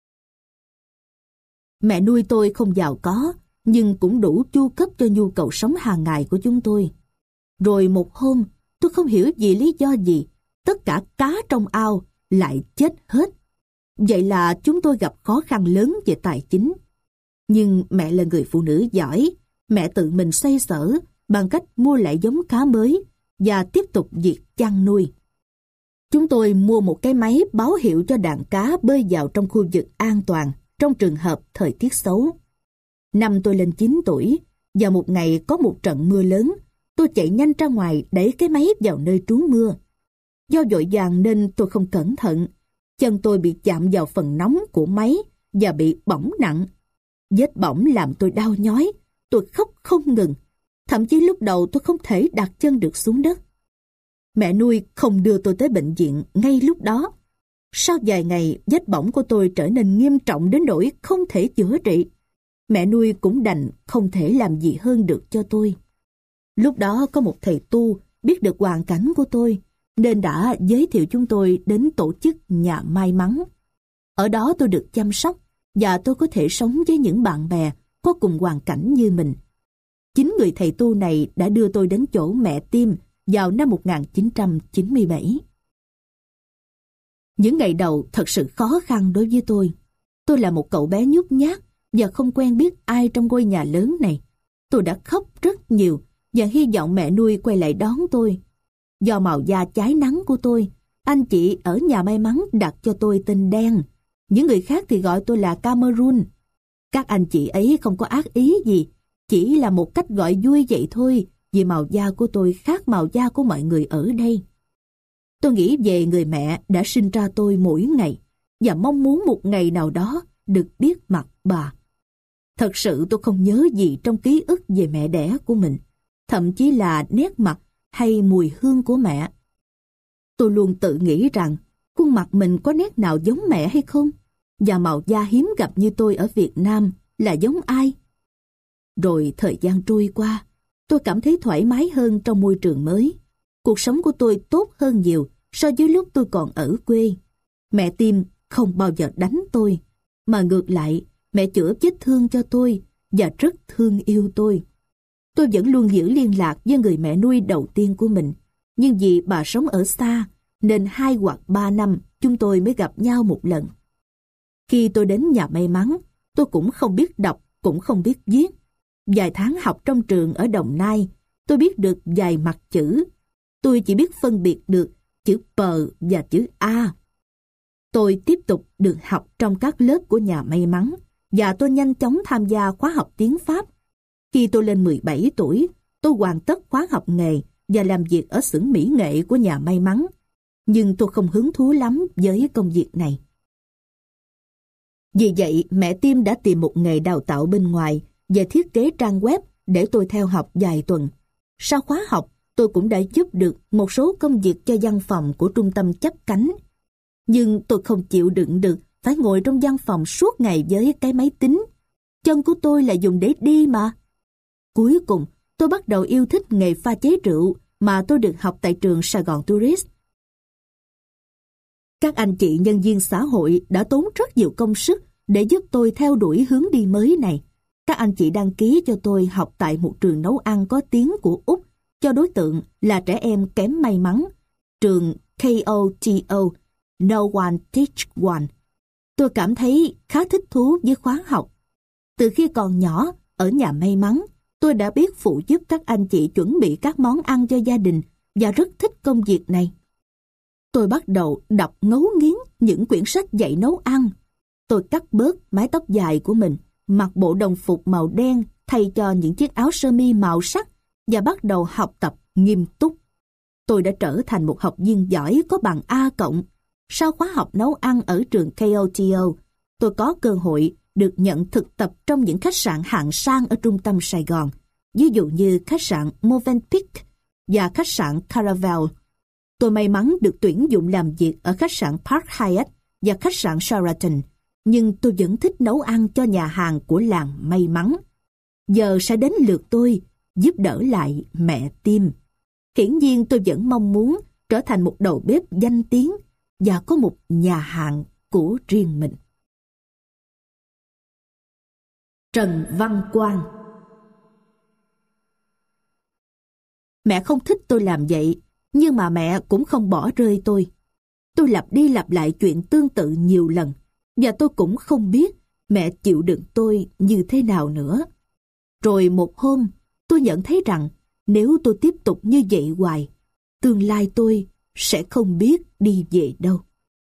Mẹ nuôi tôi không giàu có, nhưng cũng đủ chu cấp cho nhu cầu sống hàng ngày của chúng tôi. Rồi một hôm, tôi không hiểu vì lý do gì, tất cả cá trong ao lại chết hết. Vậy là chúng tôi gặp khó khăn lớn về tài chính. Nhưng mẹ là người phụ nữ giỏi, mẹ tự mình xoay sở bằng cách mua lại giống cá mới và tiếp tục việc chăn nuôi. Chúng tôi mua một cái máy báo hiệu cho đàn cá bơi vào trong khu vực an toàn trong trường hợp thời tiết xấu. Năm tôi lên 9 tuổi, và một ngày có một trận mưa lớn, tôi chạy nhanh ra ngoài đẩy cái máy vào nơi trú mưa. Do vội vàng nên tôi không cẩn thận, chân tôi bị chạm vào phần nóng của máy và bị bỏng nặng. Vết bỏng làm tôi đau nhói, tôi khóc không ngừng. Thậm chí lúc đầu tôi không thể đặt chân được xuống đất. Mẹ nuôi không đưa tôi tới bệnh viện ngay lúc đó. Sau vài ngày, vết bỏng của tôi trở nên nghiêm trọng đến nỗi không thể chữa trị. Mẹ nuôi cũng đành không thể làm gì hơn được cho tôi. Lúc đó có một thầy tu biết được hoàn cảnh của tôi, nên đã giới thiệu chúng tôi đến tổ chức Nhà May Mắn. Ở đó tôi được chăm sóc và tôi có thể sống với những bạn bè có cùng hoàn cảnh như mình. Chính người thầy tu này đã đưa tôi đến chỗ mẹ Tim vào năm 1997. Những ngày đầu thật sự khó khăn đối với tôi. Tôi là một cậu bé nhút nhát và không quen biết ai trong ngôi nhà lớn này. Tôi đã khóc rất nhiều và hy vọng mẹ nuôi quay lại đón tôi. Do màu da cháy nắng của tôi, anh chị ở Nhà May Mắn đặt cho tôi tên Đen. Những người khác thì gọi tôi là Cameroon. Các anh chị ấy không có ác ý gì, chỉ là một cách gọi vui vậy thôi, vì màu da của tôi khác màu da của mọi người ở đây. Tôi nghĩ về người mẹ đã sinh ra tôi mỗi ngày và mong muốn một ngày nào đó được biết mặt bà. Thật sự tôi không nhớ gì trong ký ức về mẹ đẻ của mình, thậm chí là nét mặt hay mùi hương của mẹ. Tôi luôn tự nghĩ rằng khuôn mặt mình có nét nào giống mẹ hay không, và màu da hiếm gặp như tôi ở Việt Nam là giống ai. Rồi thời gian trôi qua, tôi cảm thấy thoải mái hơn trong môi trường mới. Cuộc sống của tôi tốt hơn nhiều so với lúc tôi còn ở quê. Mẹ Tim không bao giờ đánh tôi, mà ngược lại, mẹ chữa vết thương cho tôi và rất thương yêu tôi. Tôi vẫn luôn giữ liên lạc với người mẹ nuôi đầu tiên của mình, nhưng vì bà sống ở xa, nên 2 hoặc 3 năm chúng tôi mới gặp nhau một lần. Khi tôi đến Nhà May Mắn, tôi cũng không biết đọc, cũng không biết viết. Vài tháng học trong trường ở Đồng Nai, tôi biết được vài mặt chữ. Tôi chỉ biết phân biệt được chữ P và chữ A. Tôi tiếp tục được học trong các lớp của Nhà May Mắn, và tôi nhanh chóng tham gia khóa học tiếng Pháp. Khi tôi lên 17 tuổi, tôi hoàn tất khóa học nghề và làm việc ở xưởng mỹ nghệ của Nhà May Mắn. nhưng tôi không hứng thú lắm với công việc này. Vì vậy, mẹ Tim đã tìm một nghề đào tạo bên ngoài về thiết kế trang web để tôi theo học vài tuần. Sau khóa học, tôi cũng đã giúp được một số công việc cho văn phòng của trung tâm chấp cánh. Nhưng tôi không chịu đựng được phải ngồi trong văn phòng suốt ngày với cái máy tính. Chân của tôi là dùng để đi mà. Cuối cùng, tôi bắt đầu yêu thích nghề pha chế rượu mà tôi được học tại trường Sài Gòn Tourist. Các anh chị nhân viên xã hội đã tốn rất nhiều công sức để giúp tôi theo đuổi hướng đi mới này. Các anh chị đăng ký cho tôi học tại một trường nấu ăn có tiếng của Úc cho đối tượng là trẻ em kém may mắn, trường KOTO, No One Teach One. Tôi cảm thấy khá thích thú với khóa học. Từ khi còn nhỏ, ở nhà may mắn, tôi đã biết phụ giúp các anh chị chuẩn bị các món ăn cho gia đình và rất thích công việc này. Tôi bắt đầu đọc ngấu nghiến những quyển sách dạy nấu ăn. Tôi cắt bớt mái tóc dài của mình, mặc bộ đồng phục màu đen thay cho những chiếc áo sơ mi màu sắc và bắt đầu học tập nghiêm túc. Tôi đã trở thành một học viên giỏi có bằng A+. Sau khóa học nấu ăn ở trường KOTO, tôi có cơ hội được nhận thực tập trong những khách sạn hạng sang ở trung tâm Sài Gòn, ví dụ như khách sạn Movenpick và khách sạn Caravel. Tôi may mắn được tuyển dụng làm việc ở khách sạn Park Hyatt và khách sạn Sheraton, nhưng tôi vẫn thích nấu ăn cho nhà hàng của làng may mắn. Giờ sẽ đến lượt tôi giúp đỡ lại mẹ Tim. Hiển nhiên tôi vẫn mong muốn trở thành một đầu bếp danh tiếng và có một nhà hàng của riêng mình. Trần Văn Quang. Mẹ không thích tôi làm vậy, nhưng mà mẹ cũng không bỏ rơi tôi. Tôi lặp đi lặp lại chuyện tương tự nhiều lần, và tôi cũng không biết mẹ chịu đựng tôi như thế nào nữa. Rồi một hôm, tôi nhận thấy rằng nếu tôi tiếp tục như vậy hoài, tương lai tôi sẽ không biết đi về đâu.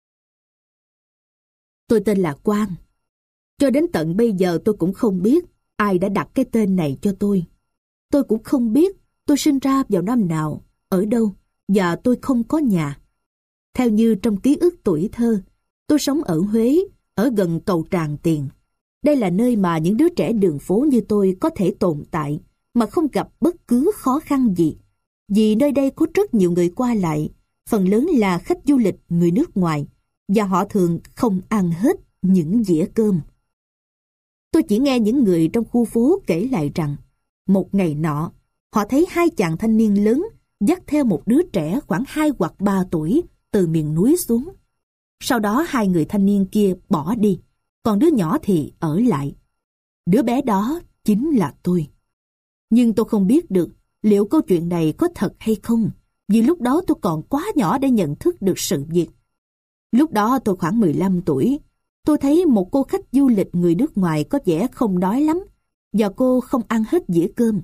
Tôi tên là Quang. Cho đến tận bây giờ tôi cũng không biết ai đã đặt cái tên này cho tôi. Tôi cũng không biết tôi sinh ra vào năm nào, ở đâu, và tôi không có nhà. Theo như trong ký ức tuổi thơ, tôi sống ở Huế, ở gần cầu Tràng Tiền. Đây là nơi mà những đứa trẻ đường phố như tôi có thể tồn tại mà không gặp bất cứ khó khăn gì. Vì nơi đây có rất nhiều người qua lại, phần lớn là khách du lịch người nước ngoài, và họ thường không ăn hết những dĩa cơm. Tôi chỉ nghe những người trong khu phố kể lại rằng, một ngày nọ, họ thấy hai chàng thanh niên lớn dắt theo một đứa trẻ khoảng 2 hoặc 3 tuổi từ miền núi xuống. Sau đó hai người thanh niên kia bỏ đi, còn đứa nhỏ thì ở lại. Đứa bé đó chính là tôi. Nhưng tôi không biết được liệu câu chuyện này có thật hay không, vì lúc đó tôi còn quá nhỏ để nhận thức được sự việc. Lúc đó tôi khoảng 15 tuổi. Tôi thấy một cô khách du lịch người nước ngoài có vẻ không đói lắm, và cô không ăn hết dĩa cơm.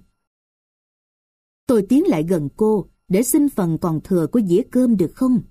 Tôi tiến lại gần cô để xin phần còn thừa của dĩa cơm được không?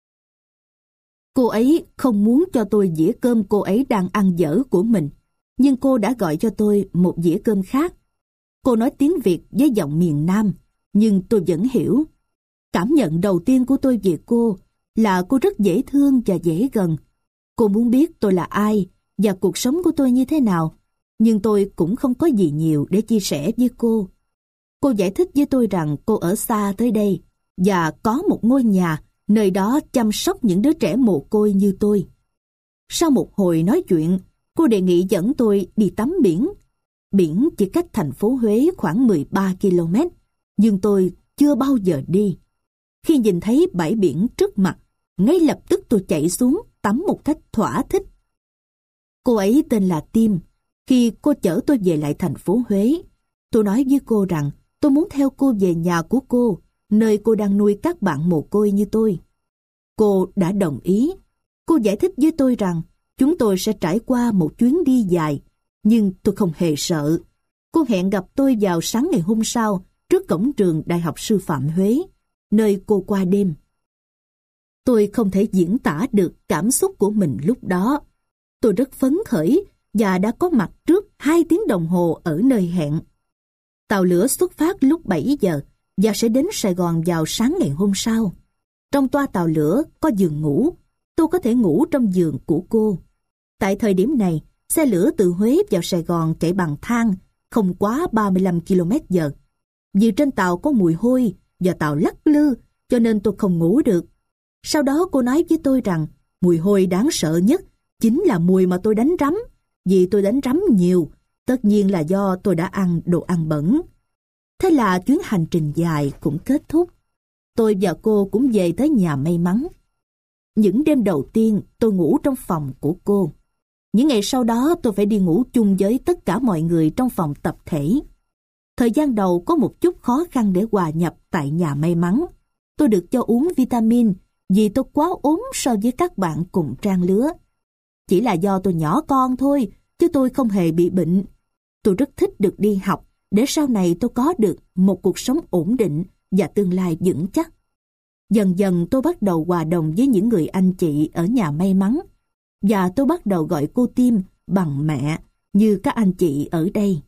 Cô ấy không muốn cho tôi dĩa cơm cô ấy đang ăn dở của mình, nhưng cô đã gọi cho tôi một dĩa cơm khác. Cô nói tiếng Việt với giọng miền Nam, nhưng tôi vẫn hiểu. Cảm nhận đầu tiên của tôi về cô là cô rất dễ thương và dễ gần. Cô muốn biết tôi là ai và cuộc sống của tôi như thế nào, nhưng tôi cũng không có gì nhiều để chia sẻ với cô. Cô giải thích với tôi rằng cô ở xa tới đây và có một ngôi nhà nơi đó chăm sóc những đứa trẻ mồ côi như tôi. Sau một hồi nói chuyện, cô đề nghị dẫn tôi đi tắm biển. Biển chỉ cách thành phố Huế khoảng 13 km, nhưng tôi chưa bao giờ đi. Khi nhìn thấy bãi biển trước mặt, ngay lập tức tôi chạy xuống tắm một cách thỏa thích. Cô ấy tên là Tim. Khi cô chở tôi về lại thành phố Huế, tôi nói với cô rằng tôi muốn theo cô về nhà của cô, nơi cô đang nuôi các bạn mồ côi như tôi. Cô đã đồng ý. Cô giải thích với tôi rằng chúng tôi sẽ trải qua một chuyến đi dài, nhưng tôi không hề sợ. Cô hẹn gặp tôi vào sáng ngày hôm sau trước cổng trường Đại học Sư phạm Huế, nơi cô qua đêm. Tôi không thể diễn tả được cảm xúc của mình lúc đó. Tôi rất phấn khởi và đã có mặt trước 2 tiếng đồng hồ ở nơi hẹn. Tàu lửa xuất phát lúc 7 giờ và sẽ đến Sài Gòn vào sáng ngày hôm sau. Trong toa tàu lửa có giường ngủ, tôi có thể ngủ trong giường của cô. Tại thời điểm này, xe lửa từ Huế vào Sài Gòn chạy bằng than, không quá 35 km/h. Vì trên tàu có mùi hôi và tàu lắc lư, cho nên tôi không ngủ được. Sau đó cô nói với tôi rằng mùi hôi đáng sợ nhất chính là mùi mà tôi đánh rắm, vì tôi đánh rắm nhiều, tất nhiên là do tôi đã ăn đồ ăn bẩn. Thế là chuyến hành trình dài cũng kết thúc. Tôi và cô cũng về tới nhà may mắn. Những đêm đầu tiên tôi ngủ trong phòng của cô. Những ngày sau đó tôi phải đi ngủ chung với tất cả mọi người trong phòng tập thể. Thời gian đầu có một chút khó khăn để hòa nhập tại nhà may mắn. Tôi được cho uống vitamin vì tôi quá ốm so với các bạn cùng trang lứa. Chỉ là do tôi nhỏ con thôi, chứ tôi không hề bị bệnh. Tôi rất thích được đi học để sau này tôi có được một cuộc sống ổn định và tương lai vững chắc. Dần dần tôi bắt đầu hòa đồng với những người anh chị ở nhà may mắn, và tôi bắt đầu gọi cô Tim bằng mẹ như các anh chị ở đây.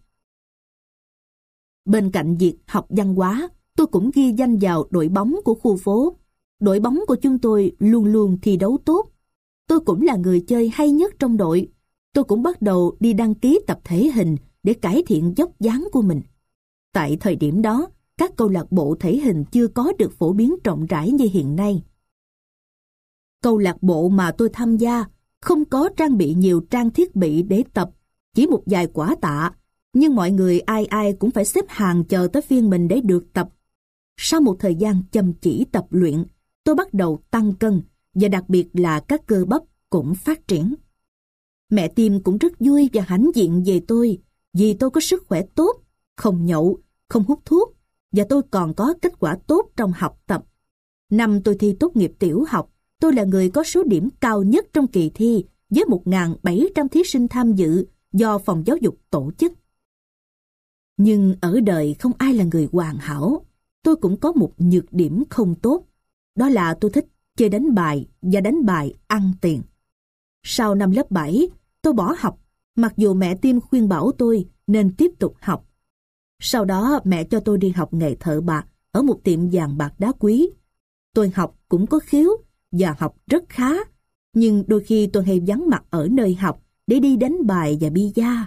Bên cạnh việc học văn hóa, tôi cũng ghi danh vào đội bóng của khu phố. Đội bóng của chúng tôi luôn luôn thi đấu tốt. Tôi cũng là người chơi hay nhất trong đội. Tôi cũng bắt đầu đi đăng ký tập thể hình để cải thiện vóc dáng của mình. Tại thời điểm đó, các câu lạc bộ thể hình chưa có được phổ biến rộng rãi như hiện nay. Câu lạc bộ mà tôi tham gia không có trang bị nhiều trang thiết bị để tập, chỉ một vài quả tạ, nhưng mọi người ai ai cũng phải xếp hàng chờ tới phiên mình để được tập. Sau một thời gian chăm chỉ tập luyện, tôi bắt đầu tăng cân, và đặc biệt là các cơ bắp cũng phát triển. Mẹ Tim cũng rất vui và hãnh diện về tôi, vì tôi có sức khỏe tốt, không nhậu, không hút thuốc, và tôi còn có kết quả tốt trong học tập. Năm tôi thi tốt nghiệp tiểu học, tôi là người có số điểm cao nhất trong kỳ thi, với 1.700 thí sinh tham dự do phòng giáo dục tổ chức. Nhưng ở đời không ai là người hoàn hảo. Tôi cũng có một nhược điểm không tốt, đó là tôi thích chơi đánh bài và đánh bài ăn tiền. Sau năm lớp 7, tôi bỏ học, mặc dù mẹ Tim khuyên bảo tôi nên tiếp tục học. Sau đó mẹ cho tôi đi học nghề thợ bạc ở một tiệm vàng bạc đá quý. Tôi học cũng có khiếu và học rất khá, nhưng đôi khi tôi hay vắng mặt ở nơi học để đi đánh bài và bi-a.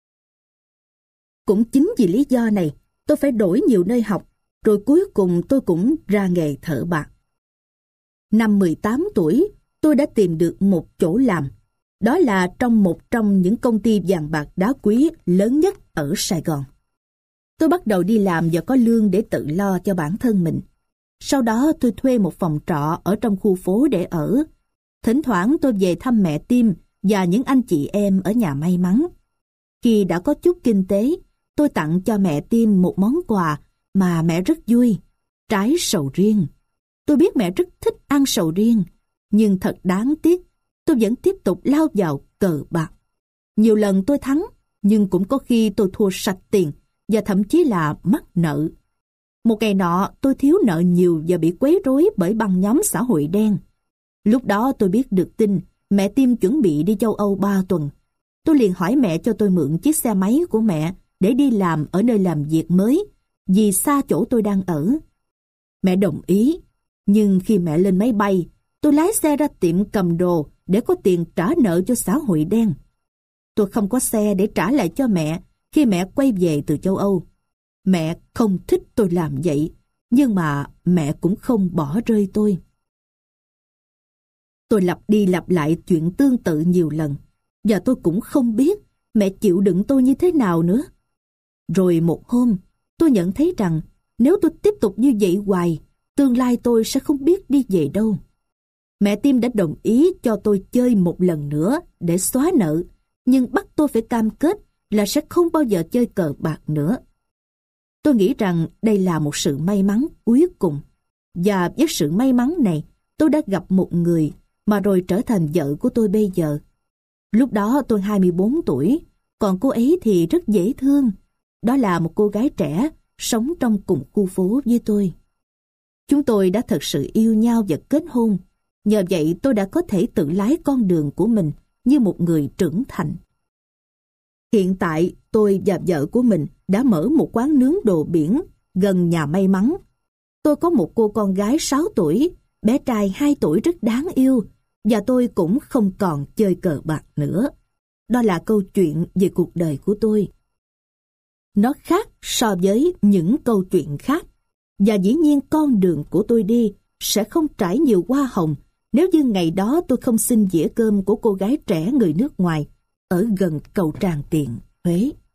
Cũng chính vì lý do này, tôi phải đổi nhiều nơi học, rồi cuối cùng tôi cũng ra nghề thợ bạc. Năm 18 tuổi, tôi đã tìm được một chỗ làm. Đó là trong một trong những công ty vàng bạc đá quý lớn nhất ở Sài Gòn. Tôi bắt đầu đi làm và có lương để tự lo cho bản thân mình. Sau đó tôi thuê một phòng trọ ở trong khu phố để ở. Thỉnh thoảng tôi về thăm mẹ Tim và những anh chị em ở nhà may mắn. Khi đã có chút kinh tế, tôi tặng cho mẹ Tim một món quà mà mẹ rất vui, trái sầu riêng. Tôi biết mẹ rất thích ăn sầu riêng, nhưng thật đáng tiếc, tôi vẫn tiếp tục lao vào cờ bạc. Nhiều lần tôi thắng, nhưng cũng có khi tôi thua sạch tiền và thậm chí là mắc nợ. Một ngày nọ, tôi thiếu nợ nhiều và bị quấy rối bởi băng nhóm xã hội đen. Lúc đó tôi biết được tin mẹ Tim chuẩn bị đi châu Âu 3 tuần. Tôi liền hỏi mẹ cho tôi mượn chiếc xe máy của mẹ để đi làm ở nơi làm việc mới, vì xa chỗ tôi đang ở. Mẹ đồng ý, nhưng khi mẹ lên máy bay, tôi lái xe ra tiệm cầm đồ để có tiền trả nợ cho xã hội đen. Tôi không có xe để trả lại cho mẹ khi mẹ quay về từ châu Âu. Mẹ không thích tôi làm vậy, nhưng mà mẹ cũng không bỏ rơi tôi. Tôi lặp đi lặp lại chuyện tương tự nhiều lần, và tôi cũng không biết mẹ chịu đựng tôi như thế nào nữa. Rồi một hôm, tôi nhận thấy rằng nếu tôi tiếp tục như vậy hoài, tương lai tôi sẽ không biết đi về đâu. Mẹ Tim đã đồng ý cho tôi chơi một lần nữa để xóa nợ, nhưng bắt tôi phải cam kết là sẽ không bao giờ chơi cờ bạc nữa. Tôi nghĩ rằng đây là một sự may mắn cuối cùng, và với sự may mắn này, tôi đã gặp một người mà rồi trở thành vợ của tôi bây giờ. Lúc đó tôi 24 tuổi, còn cô ấy thì rất dễ thương. Đó là một cô gái trẻ sống trong cùng khu phố với tôi. Chúng tôi đã thật sự yêu nhau và kết hôn. Nhờ vậy tôi đã có thể tự lái con đường của mình như một người trưởng thành. Hiện tại tôi và vợ của mình đã mở một quán nướng đồ biển gần nhà may mắn. Tôi có một cô con gái 6 tuổi bé trai 2 tuổi rất đáng yêu, và tôi cũng không còn chơi cờ bạc nữa. Đó là câu chuyện về cuộc đời của tôi. Nó khác so với những câu chuyện khác, và dĩ nhiên con đường của tôi đi sẽ không trải nhiều hoa hồng nếu như ngày đó tôi không xin dĩa cơm của cô gái trẻ người nước ngoài ở gần cầu Tràng Tiền, Huế.